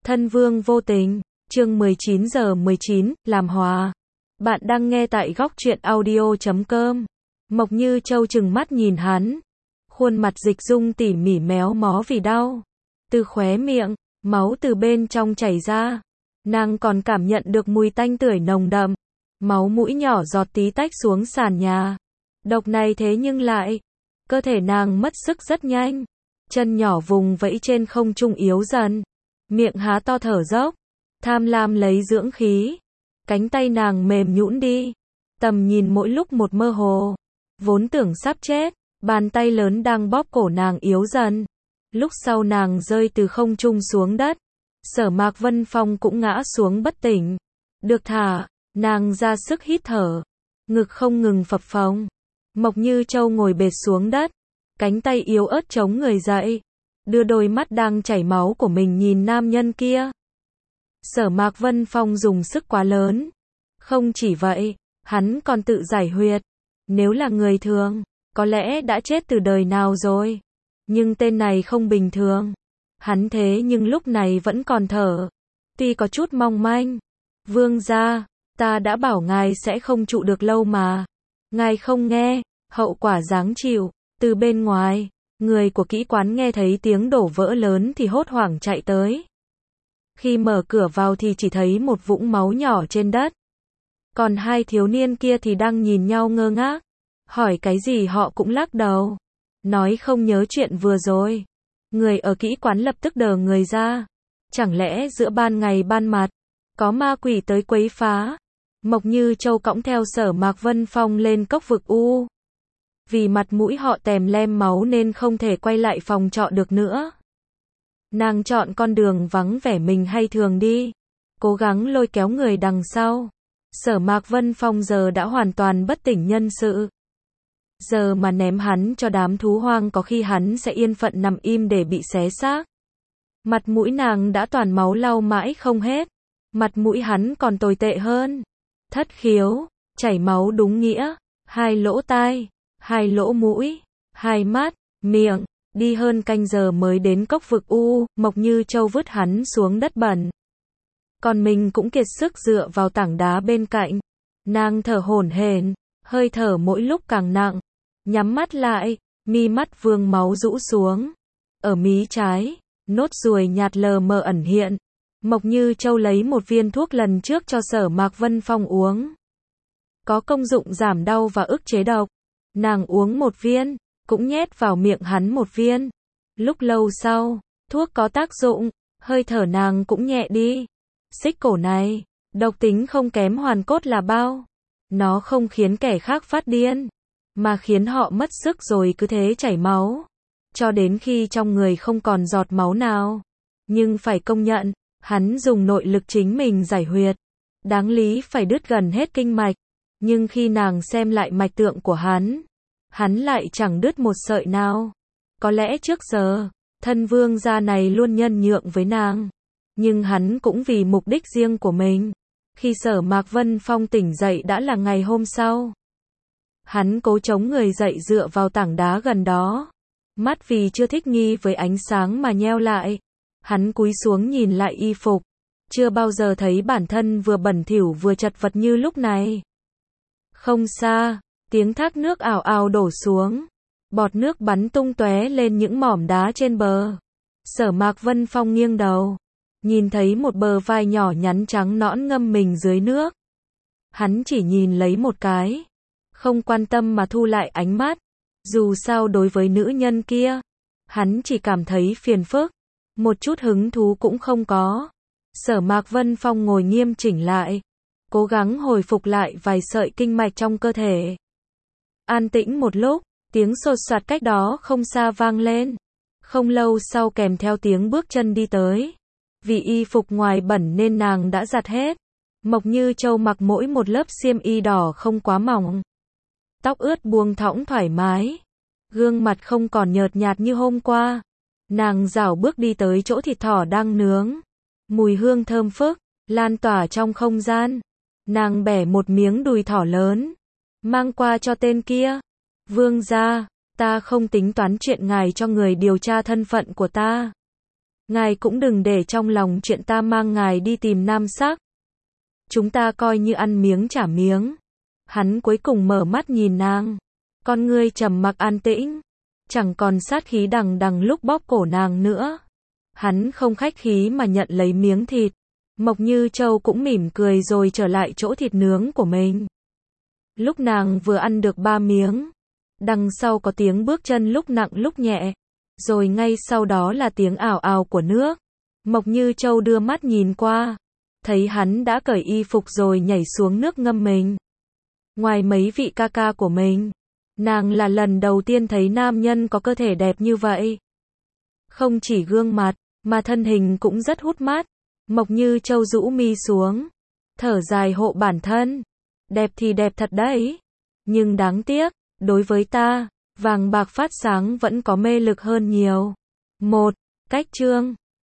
Thân vương vô tình, chương 19:19, làm hòa. Bạn đang nghe tại góc truyện audio.com. Mộc Như Châu trừng mắt nhìn hắn. Khuôn mặt Dịch Dung tỉ mỉ méo mó vì đau. Từ khóe miệng, máu từ bên trong chảy ra. Nàng còn cảm nhận được mùi tanh tưởi nồng đậm. Máu mũi nhỏ giọt tí tách xuống sàn nhà. Độc này thế nhưng lại. Cơ thể nàng mất sức rất nhanh. Chân nhỏ vùng vẫy trên không trung yếu dần. Miệng há to thở dốc. Tham lam lấy dưỡng khí. Cánh tay nàng mềm nhũn đi. Tầm nhìn mỗi lúc một mơ hồ. Vốn tưởng sắp chết. Bàn tay lớn đang bóp cổ nàng yếu dần. Lúc sau nàng rơi từ không trung xuống đất. Sở Mạc Vân Phong cũng ngã xuống bất tỉnh. Được thả, nàng ra sức hít thở. Ngực không ngừng phập phồng. Mộc Như Châu ngồi bệt xuống đất. Cánh tay yếu ớt chống người dậy. Đưa đôi mắt đang chảy máu của mình nhìn nam nhân kia. Sở Mạc Vân Phong dùng sức quá lớn. Không chỉ vậy, hắn còn tự giải huyệt. Nếu là người thường, có lẽ đã chết từ đời nào rồi. Nhưng tên này không bình thường. Hắn thế nhưng lúc này vẫn còn thở. Tuy có chút mong manh. Vương gia, ta đã bảo ngài sẽ không trụ được lâu mà. Ngài không nghe, hậu quả giáng chịu. Từ bên ngoài, người của kỹ quán nghe thấy tiếng đổ vỡ lớn thì hốt hoảng chạy tới. Khi mở cửa vào thì chỉ thấy một vũng máu nhỏ trên đất. Còn hai thiếu niên kia thì đang nhìn nhau ngơ ngác. Hỏi cái gì họ cũng lắc đầu. Nói không nhớ chuyện vừa rồi. Người ở kỹ quán lập tức đờ người ra. Chẳng lẽ giữa ban ngày ban mặt, có ma quỷ tới quấy phá. Mộc Như Châu cõng theo Sở Mạc Vân Phong lên cốc vực u. Vì mặt mũi họ tèm lem máu nên không thể quay lại phòng trọ được nữa. Nàng chọn con đường vắng vẻ mình hay thường đi. Cố gắng lôi kéo người đằng sau. Sở Mạc Vân Phong giờ đã hoàn toàn bất tỉnh nhân sự. Giờ mà ném hắn cho đám thú hoang có khi hắn sẽ yên phận nằm im để bị xé xác. Mặt mũi nàng đã toàn máu lau mãi không hết. Mặt mũi hắn còn tồi tệ hơn. Thất khiếu, chảy máu đúng nghĩa, hai lỗ tai, hai lỗ mũi, hai mắt, miệng. Đi hơn canh giờ mới đến cốc vực u, Mộc Như Châu vứt hắn xuống đất bẩn. Còn mình cũng kiệt sức dựa vào tảng đá bên cạnh. Nàng thở hổn hển, hơi thở mỗi lúc càng nặng. Nhắm mắt lại, mi mắt vương máu rũ xuống. Ở mí trái, nốt ruồi nhạt lờ mờ ẩn hiện. Mộc Như Châu lấy một viên thuốc lần trước cho Sở Mạc Vân Phong uống. Có công dụng giảm đau và ức chế độc. Nàng uống một viên, cũng nhét vào miệng hắn một viên. Lúc lâu sau, thuốc có tác dụng, hơi thở nàng cũng nhẹ đi. Xích cổ này, độc tính không kém hoàn cốt là bao. Nó không khiến kẻ khác phát điên, mà khiến họ mất sức rồi cứ thế chảy máu. Cho đến khi trong người không còn giọt máu nào. Nhưng phải công nhận, hắn dùng nội lực chính mình giải huyệt. Đáng lý phải đứt gần hết kinh mạch. Nhưng khi nàng xem lại mạch tượng của hắn lại chẳng đứt một sợi nào. Có lẽ trước giờ, thân vương gia này luôn nhân nhượng với nàng. Nhưng hắn cũng vì mục đích riêng của mình. Khi Sở Mạc Vân Phong tỉnh dậy đã là ngày hôm sau. Hắn cố chống người dậy dựa vào tảng đá gần đó. Mắt vì chưa thích nghi với ánh sáng mà nheo lại. Hắn cúi xuống nhìn lại y phục. Chưa bao giờ thấy bản thân vừa bẩn thỉu vừa chật vật như lúc này. Không xa, tiếng thác nước ào ào đổ xuống. Bọt nước bắn tung tóe lên những mỏm đá trên bờ. Sở Mạc Vân Phong nghiêng đầu. Nhìn thấy một bờ vai nhỏ nhắn trắng nõn ngâm mình dưới nước. Hắn chỉ nhìn lấy một cái. Không quan tâm mà thu lại ánh mắt. Dù sao đối với nữ nhân kia, hắn chỉ cảm thấy phiền phức. Một chút hứng thú cũng không có. Sở Mạc Vân Phong ngồi nghiêm chỉnh lại. Cố gắng hồi phục lại vài sợi kinh mạch trong cơ thể. An tĩnh một lúc, tiếng sột soạt cách đó không xa vang lên. Không lâu sau kèm theo tiếng bước chân đi tới. Vì y phục ngoài bẩn nên nàng đã giặt hết. Mộc Như Châu mặc mỗi một lớp xiêm y đỏ không quá mỏng. Tóc ướt buông thõng thoải mái. Gương mặt không còn nhợt nhạt như hôm qua. Nàng rảo bước đi tới chỗ thịt thỏ đang nướng. Mùi hương thơm phức, lan tỏa trong không gian. Nàng bẻ một miếng đùi thỏ lớn. Mang qua cho tên kia. Vương gia, ta không tính toán chuyện ngài cho người điều tra thân phận của ta. Ngài cũng đừng để trong lòng chuyện ta mang ngài đi tìm nam sắc. Chúng ta coi như ăn miếng trả miếng. Hắn cuối cùng mở mắt nhìn nàng. Con ngươi trầm mặc an tĩnh. Chẳng còn sát khí đằng đằng lúc bóp cổ nàng nữa. Hắn không khách khí mà nhận lấy miếng thịt. Mộc Như Châu cũng mỉm cười rồi trở lại chỗ thịt nướng của mình. Lúc nàng vừa ăn được 3 miếng. Đằng sau có tiếng bước chân lúc nặng lúc nhẹ. Rồi ngay sau đó là tiếng ào ào của nước. Mộc Như Châu đưa mắt nhìn qua. Thấy hắn đã cởi y phục rồi nhảy xuống nước ngâm mình. Ngoài mấy vị ca ca của mình, nàng là lần đầu tiên thấy nam nhân có cơ thể đẹp như vậy. Không chỉ gương mặt, mà thân hình cũng rất hút mắt. Mộc Như Châu rũ mi xuống, thở dài hộ bản thân. Đẹp thì đẹp thật đấy. Nhưng đáng tiếc, đối với ta, vàng bạc phát sáng vẫn có mê lực hơn nhiều. 1. Cách chương